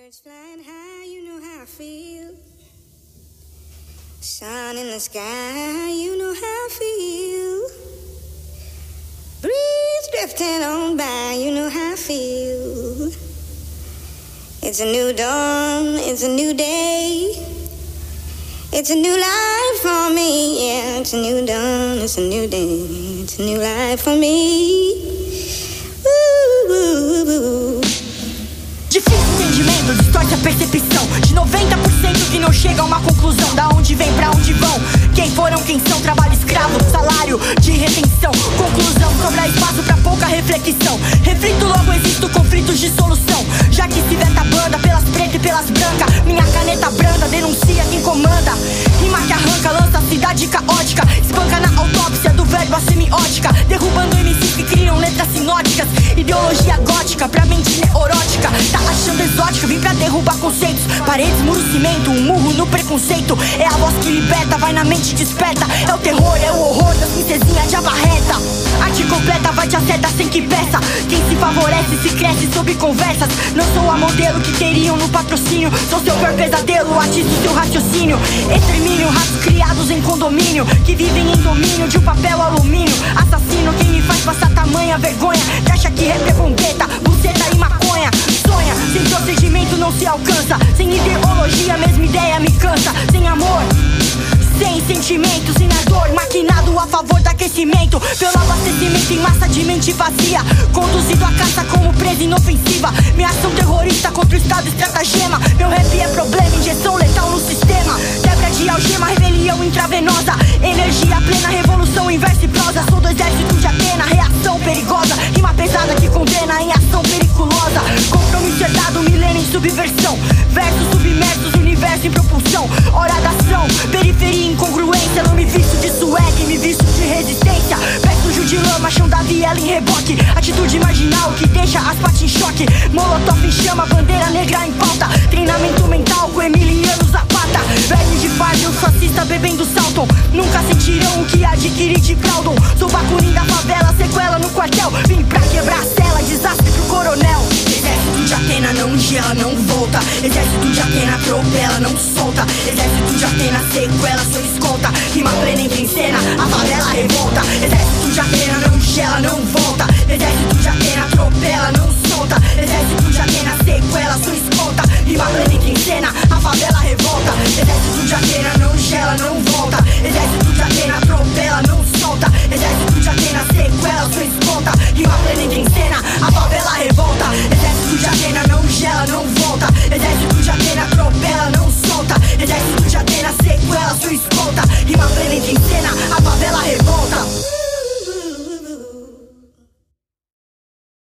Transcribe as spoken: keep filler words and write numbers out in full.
Birds flying high, you know how I feel. Sun in the sky, you know how I feel. Breeze drifting on by, you know how I feel. It's a new dawn, it's a new day. It's a new life for me, yeah. It's a new dawn, it's a new day. It's a new life for me. Ooh, ooh, ooh. Difícil entendimento, distorce a percepção de noventa por cento que não chega a uma conclusão. Da onde vem, pra onde vão, quem foram, quem são. Trabalho escravo, salário de retenção. Conclusão, sobra espaço pra pouca reflexão. Reflito, logo existo conflitos de solução. Já que se veta a banda pelas pretas e pelas brancas, minha caneta branda denuncia quem comanda. Rima que arranca, lança a cidade caótica. Espanca na autópsia do verbo a semiótica. Derrubando M Cs que criam letras sinóticas. Ideologia gótica pra mente neurótica. Tá achando exótica, vim pra derrubar conceitos. Paredes, muro, cimento, um murro no preconceito. É a voz que liberta, vai na mente desperta. É o terror, é o horror da princesinha de abarreta. Arte completa, vai te acerta sem que peça. Quem se favorece, se cresce sob conversas. Não sou a modelo que queriam no patrocínio. Sou seu pior pesadelo, atiço seu raciocínio. Extermínio, ratos criados em condomínio, que vivem em domínio de um papel alumínio. Assassino, quem me faz passar tamanha vergonha. Que acha que rap é bombeta, buceta e maconha. Sonha, sem procedimento não se alcança. Sem ideologia, mesma ideia me cansa. Sem amor, sem sentimento, sem ardor, maquinado a favor do aquecimento. Pelo abastecimento em massa de mente vazia. Conduzido a caça como presa inofensiva. Minha ação terrorista contra o estado estratagema. Meu rap é problema, injeção letal no sistema. Quebra de algema, rebelião intravenosa. Energia plena, revolução em verso e prosa. Sou do exército de Atena, reação perigosa. Rima pesada que condena em ação periculosa. Compromisso herdado, milênio em subversão. Versos submersos, universo em propulsão. Hora da ação, periferia, incongruência. Não me visto de swag, me visto de resistência. Pé sujo de lama, chão da viela em reboque. Atitude marginal que deixa as patas em choque. Molotov em chama, bandeira negra em pauta. Treinamento mental com Emiliano Zapata. Velho de fardo, fascista bebendo saltam. Nunca sentirão o que adquiri de Claudon. Sou bacurim da favela, sequela no quartel. Vim pra quebrar a cela, desastre pro coronel. Exército de Atena não gela, não volta. Exército de Atena atropela, não solta. Exército de Atena sequela, sou escolta. Rima plena entra em cena, a favela revolta. Exército de Atena não gela, não volta. Exército de Atena atropela, não solta. Exército de Atena sequela,